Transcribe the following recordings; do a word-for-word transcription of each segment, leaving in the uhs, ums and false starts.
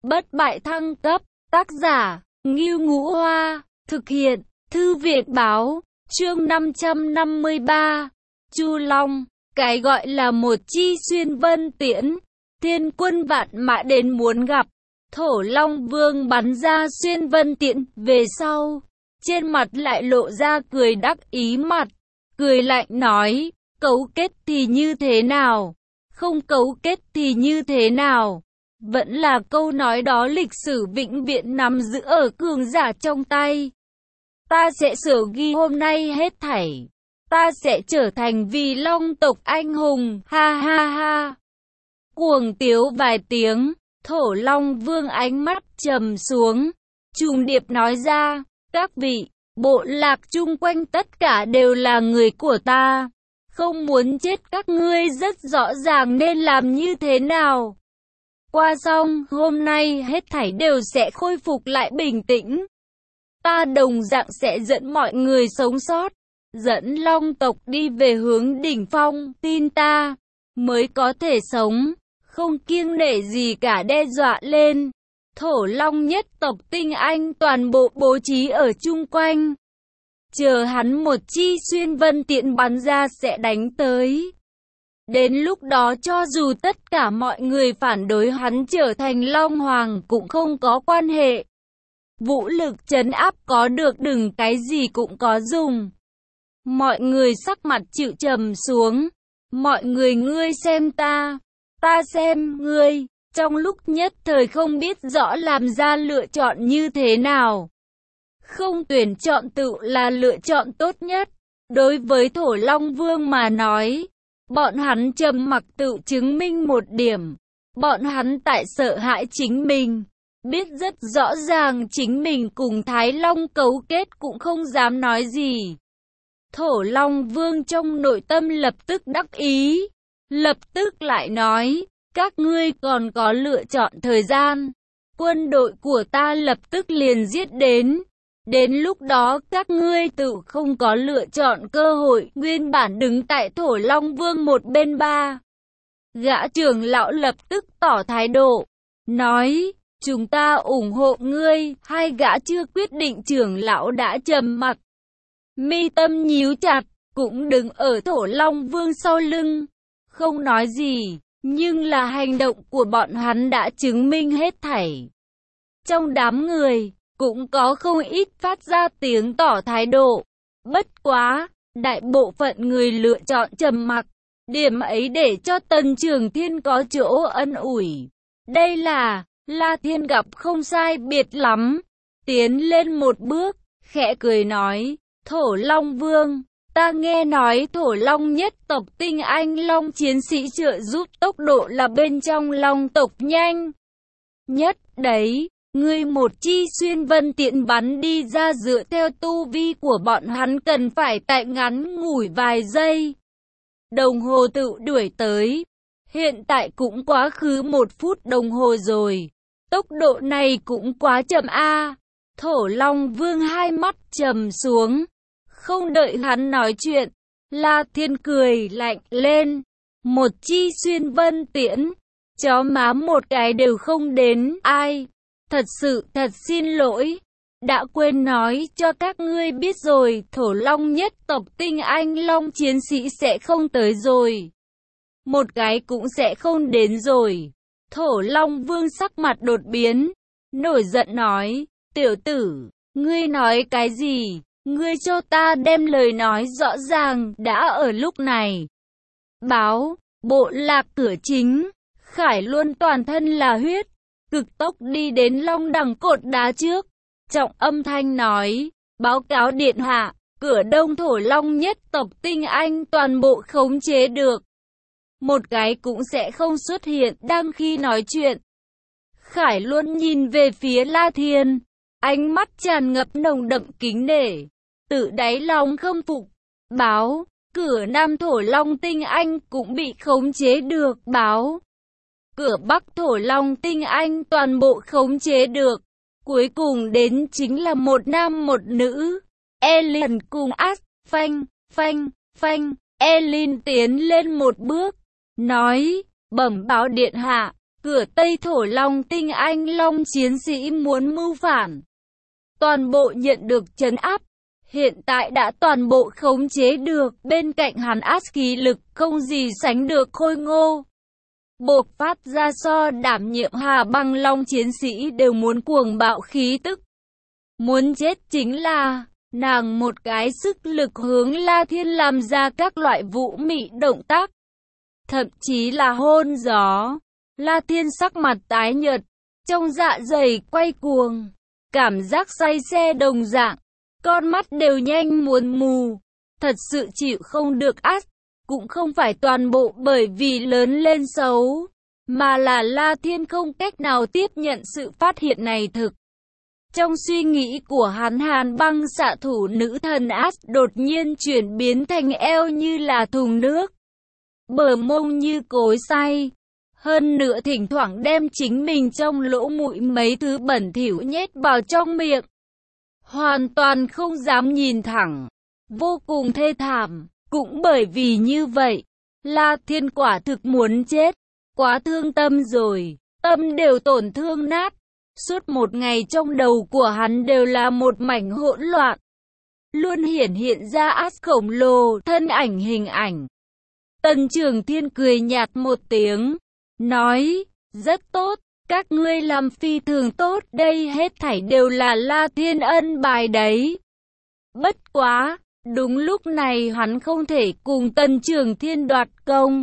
Bất bại thăng cấp, tác giả, Ngưu Ngũ Hoa, thực hiện, Thư viện Báo, chương năm trăm năm mươi ba, Chu Long, cái gọi là một chi xuyên vân tiễn, thiên quân vạn mã đến muốn gặp, Thổ Long Vương bắn ra xuyên vân tiễn, về sau, trên mặt lại lộ ra cười đắc ý mặt, cười lạnh nói, cấu kết thì như thế nào, không cấu kết thì như thế nào. Vẫn là câu nói đó, lịch sử vĩnh viễn nắm giữ ở cường giả trong tay. Ta sẽ sửa ghi hôm nay hết thảy. Ta sẽ trở thành vì Long tộc anh hùng, ha ha ha. Cuồng tiếu vài tiếng, Thổ Long Vương ánh mắt trầm xuống, trùng điệp nói ra, các vị, bộ lạc chung quanh tất cả đều là người của ta. Không muốn chết các ngươi rất rõ ràng nên làm như thế nào. Qua xong, hôm nay hết thảy đều sẽ khôi phục lại bình tĩnh. Ta đồng dạng sẽ dẫn mọi người sống sót, dẫn Long tộc đi về hướng đỉnh phong, tin ta, mới có thể sống, không kiêng nể gì cả đe dọa lên. Thổ Long nhất tộc tinh anh toàn bộ bố trí ở chung quanh. Chờ hắn một chi xuyên vân tiễn bắn ra sẽ đánh tới. Đến lúc đó cho dù tất cả mọi người phản đối hắn trở thành Long Hoàng cũng không có quan hệ. Vũ lực trấn áp có được đừng cái gì cũng có dùng. Mọi người sắc mặt chịu trầm xuống. Mọi người ngươi xem ta, ta xem ngươi. Trong lúc nhất thời không biết rõ làm ra lựa chọn như thế nào. Không tuyển chọn tự là lựa chọn tốt nhất. Đối với Thổ Long Vương mà nói, bọn hắn trầm mặc tự chứng minh một điểm. Bọn hắn tại sợ hãi chính mình. Biết rất rõ ràng chính mình cùng Thái Long cấu kết cũng không dám nói gì. Thổ Long Vương trong nội tâm lập tức đắc ý. Lập tức lại nói, các ngươi còn có lựa chọn thời gian. Quân đội của ta lập tức liền giết đến. Đến lúc đó các ngươi tự không có lựa chọn cơ hội. Nguyên bản đứng tại Thổ Long Vương một bên ba. Gã trưởng lão lập tức tỏ thái độ. Nói, chúng ta ủng hộ ngươi. Hai gã chưa quyết định trưởng lão đã trầm mặc. Mi tâm nhíu chặt, cũng đứng ở Thổ Long Vương sau lưng. Không nói gì, nhưng là hành động của bọn hắn đã chứng minh hết thảy. Trong đám người, cũng có không ít phát ra tiếng tỏ thái độ. Bất quá, đại bộ phận người lựa chọn trầm mặc. Điểm ấy để cho Tần Trường Thiên có chỗ ân ủi. Đây là, La Thiên gặp không sai biệt lắm. Tiến lên một bước, khẽ cười nói, Thổ Long Vương, ta nghe nói Thổ Long nhất tộc tinh anh Long chiến sĩ trợ giúp tốc độ là bên trong Long tộc nhanh nhất đấy. Ngươi một chi xuyên vân tiện bắn đi ra dựa theo tu vi của bọn hắn cần phải tại ngắn ngủi vài giây. Đồng hồ tự đuổi tới. Hiện tại cũng quá khứ một phút đồng hồ rồi. Tốc độ này cũng quá chậm a. Thổ Long Vương hai mắt trầm xuống. Không đợi hắn nói chuyện, La Thiên cười lạnh lên. Một chi xuyên vân tiễn, chó má một cái đều không đến. Ai? Thật sự thật xin lỗi. Đã quên nói cho các ngươi biết rồi, Thổ Long nhất tộc tinh anh Long chiến sĩ sẽ không tới rồi. Một cái cũng sẽ không đến rồi. Thổ Long Vương sắc mặt đột biến, nổi giận nói, tiểu tử, ngươi nói cái gì? Ngươi cho ta đem lời nói rõ ràng, đã ở lúc này. Báo, bộ lạc cửa chính, Khải Luân toàn thân là huyết, cực tốc đi đến Long đẳng cột đá trước. Trọng âm thanh nói, báo cáo điện hạ, cửa đông Thổ Long nhất tộc tinh anh toàn bộ khống chế được. Một cái cũng sẽ không xuất hiện. Đang khi nói chuyện, Khải Luân nhìn về phía La Thiên, ánh mắt tràn ngập nồng đậm kính nể. Tự đáy lòng khâm phục. Báo, cửa Nam Thổ Long tinh anh cũng bị khống chế được. Báo, cửa Bắc Thổ Long tinh anh toàn bộ khống chế được. Cuối cùng đến chính là một nam một nữ. Elin cùng As, phanh, phanh, phanh. Elin tiến lên một bước, nói, bẩm báo điện hạ, cửa Tây Thổ Long tinh anh long chiến sĩ muốn mưu phản. Toàn bộ nhận được trấn áp. Hiện tại đã toàn bộ khống chế được, bên cạnh hắn ác khí lực không gì sánh được khôi ngô. Bộc phát ra so đảm nhiệm Hà Băng Long chiến sĩ đều muốn cuồng bạo khí tức. Muốn chết chính là, nàng một cái sức lực hướng La Thiên làm ra các loại vũ mị động tác. Thậm chí là hôn gió. La Thiên sắc mặt tái nhợt, trong dạ dày quay cuồng. Cảm giác say xe đồng dạng. Con mắt đều nhanh muốn mù. Thật sự chịu không được át. Cũng không phải toàn bộ bởi vì lớn lên xấu. Mà là La Thiên không cách nào tiếp nhận sự phát hiện này thực. Trong suy nghĩ của hắn, Hàn Băng xạ thủ nữ thần át đột nhiên chuyển biến thành eo như là thùng nước. Bờ mông như cối xay. Hơn nữa thỉnh thoảng đem chính mình trong lỗ mũi mấy thứ bẩn thỉu nhét vào trong miệng. Hoàn toàn không dám nhìn thẳng. Vô cùng thê thảm. Cũng bởi vì như vậy, La Thiên quả thực muốn chết. Quá thương tâm rồi. Tâm đều tổn thương nát. Suốt một ngày trong đầu của hắn đều là một mảnh hỗn loạn. Luôn hiển hiện ra ác khổng lồ, thân ảnh hình ảnh. Tần Trường Thiên cười nhạt một tiếng. Nói, rất tốt, các ngươi làm phi thường tốt, đây hết thảy đều là La Thiên ân bài đấy. Bất quá, đúng lúc này hắn không thể cùng Tần Trường Thiên đoạt công.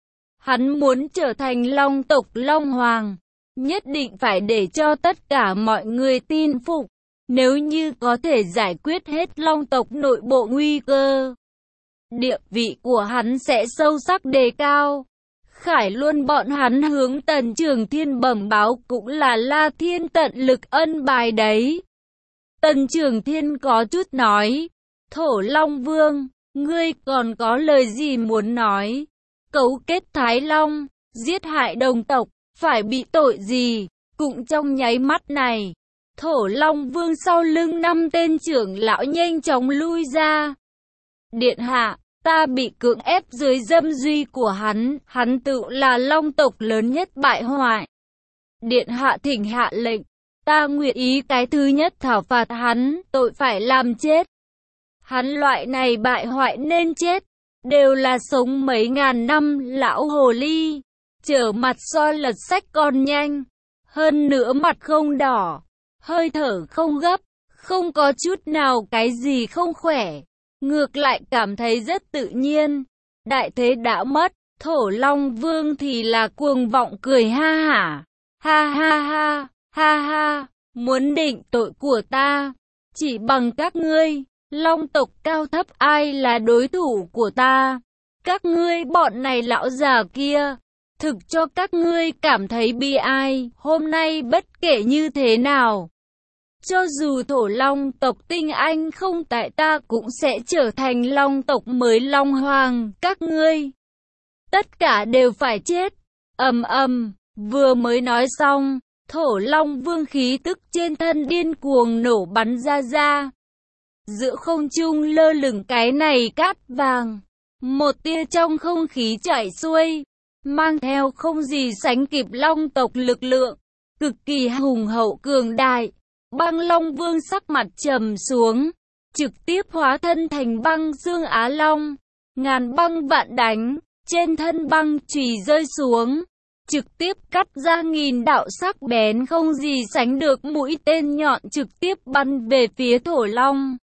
Hắn muốn trở thành Long tộc Long Hoàng, nhất định phải để cho tất cả mọi người tin phục. Nếu như có thể giải quyết hết Long tộc nội bộ nguy cơ, địa vị của hắn sẽ sâu sắc đề cao. Khải luôn bọn hắn hướng Tần Trường Thiên bẩm báo cũng là La Thiên tận lực ân bài đấy. Tần Trường Thiên có chút nói, Thổ Long Vương, ngươi còn có lời gì muốn nói? Cấu kết Thái Long, giết hại đồng tộc, phải bị tội gì? Cũng trong nháy mắt này, Thổ Long Vương sau lưng năm tên trưởng lão nhanh chóng lui ra. Điện hạ, ta bị cưỡng ép dưới dâm duy của hắn, hắn tự là Long tộc lớn nhất bại hoại. Điện hạ thỉnh hạ lệnh, ta nguyện ý cái thứ nhất thảo phạt hắn, tội phải làm chết. Hắn loại này bại hoại nên chết, đều là sống mấy ngàn năm lão hồ ly, trở mặt soi lật sách còn nhanh, hơn nữa mặt không đỏ, hơi thở không gấp, không có chút nào cái gì không khỏe. Ngược lại cảm thấy rất tự nhiên. Đại thế đã mất, Thổ Long Vương thì là cuồng vọng cười ha hả. Ha ha ha, ha ha, muốn định tội của ta. Chỉ bằng các ngươi, Long tộc cao thấp ai là đối thủ của ta. Các ngươi bọn này lão già kia, thực cho các ngươi cảm thấy bi ai. Hôm nay bất kể như thế nào, cho dù Thổ Long tộc tinh anh không tại, ta cũng sẽ trở thành Long tộc mới Long Hoàng. Các ngươi tất cả đều phải chết. Ầm ầm, vừa mới nói xong, Thổ Long Vương khí tức trên thân điên cuồng nổ bắn ra ra. Giữa không trung lơ lửng cái này cát vàng, một tia trong không khí chảy xuôi, mang theo không gì sánh kịp Long tộc lực lượng, cực kỳ hùng hậu cường đại. Băng Long Vương sắc mặt trầm xuống, trực tiếp hóa thân thành băng Dương Á Long, ngàn băng vạn đánh, trên thân băng chùy rơi xuống, trực tiếp cắt ra nghìn đạo sắc bén không gì sánh được mũi tên nhọn trực tiếp bắn về phía Thổ Long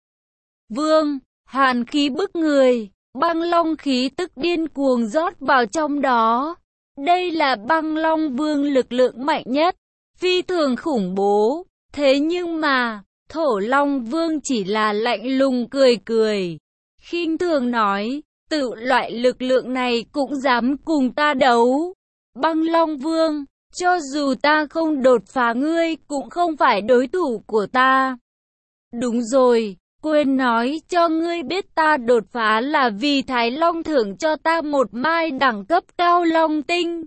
Vương. Hàn khí bức người, băng long khí tức điên cuồng rót vào trong đó. Đây là Băng Long Vương lực lượng mạnh nhất, phi thường khủng bố. Thế nhưng mà, Thổ Long Vương chỉ là lạnh lùng cười cười, khinh thường nói, tự loại lực lượng này cũng dám cùng ta đấu. Băng Long Vương, cho dù ta không đột phá ngươi cũng không phải đối thủ của ta. Đúng rồi, quên nói cho ngươi biết ta đột phá là vì Thái Long thưởng cho ta một mai đẳng cấp cao Long Tinh.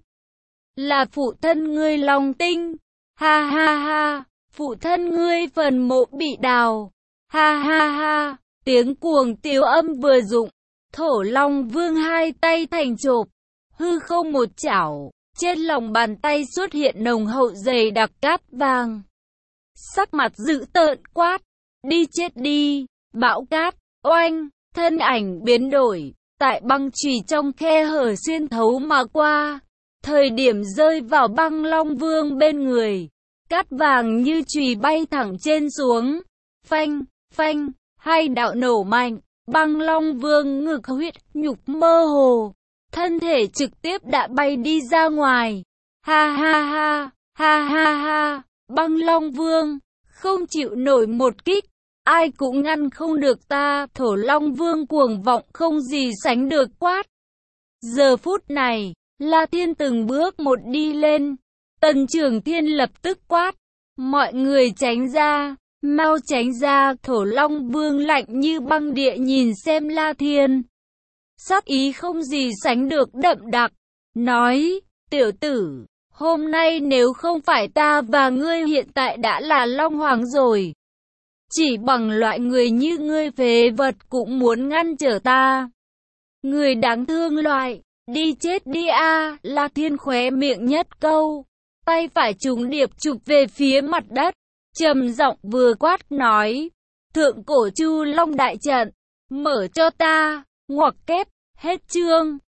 Là phụ thân ngươi Long Tinh. Ha ha ha. Phụ thân ngươi phần mộ bị đào. Ha ha ha, tiếng cuồng tiếu âm vừa dụng, Thổ Long Vương hai tay thành chộp, hư không một chảo, Trên lòng bàn tay xuất hiện nồng hậu dày đặc cát vàng. Sắc mặt dữ tợn quát, đi chết đi, bão cát, oanh, thân ảnh biến đổi, tại băng chùy trong khe hở xuyên thấu mà qua. Thời điểm rơi vào Băng Long Vương bên người, cát vàng như chùy bay thẳng trên xuống. Phanh, phanh, hai đạo nổ mạnh, Băng Long Vương ngực huyết nhục mơ hồ, thân thể trực tiếp đã bay đi ra ngoài. Ha ha ha, ha ha ha, Băng Long Vương, không chịu nổi một kích, ai cũng ngăn không được ta. Thổ Long Vương cuồng vọng không gì sánh được quát. Giờ phút này, La Thiên từng bước một đi lên. Tần Trường Thiên lập tức quát, mọi người tránh ra, mau tránh ra. Thổ Long Vương lạnh như băng địa nhìn xem La Thiên, sát ý không gì sánh được đậm đặc, nói, tiểu tử, hôm nay nếu không phải ta và ngươi hiện tại đã là Long Hoàng rồi. Chỉ bằng loại người như ngươi phế vật cũng muốn ngăn trở ta. Người đáng thương loại, đi chết đi a. À. La Thiên khóe miệng nhất câu, tay phải trùng điệp chụp về phía mặt đất, trầm giọng vừa quát nói, thượng cổ Chu Long đại trận, mở cho ta, ngoặc kép, hết chương.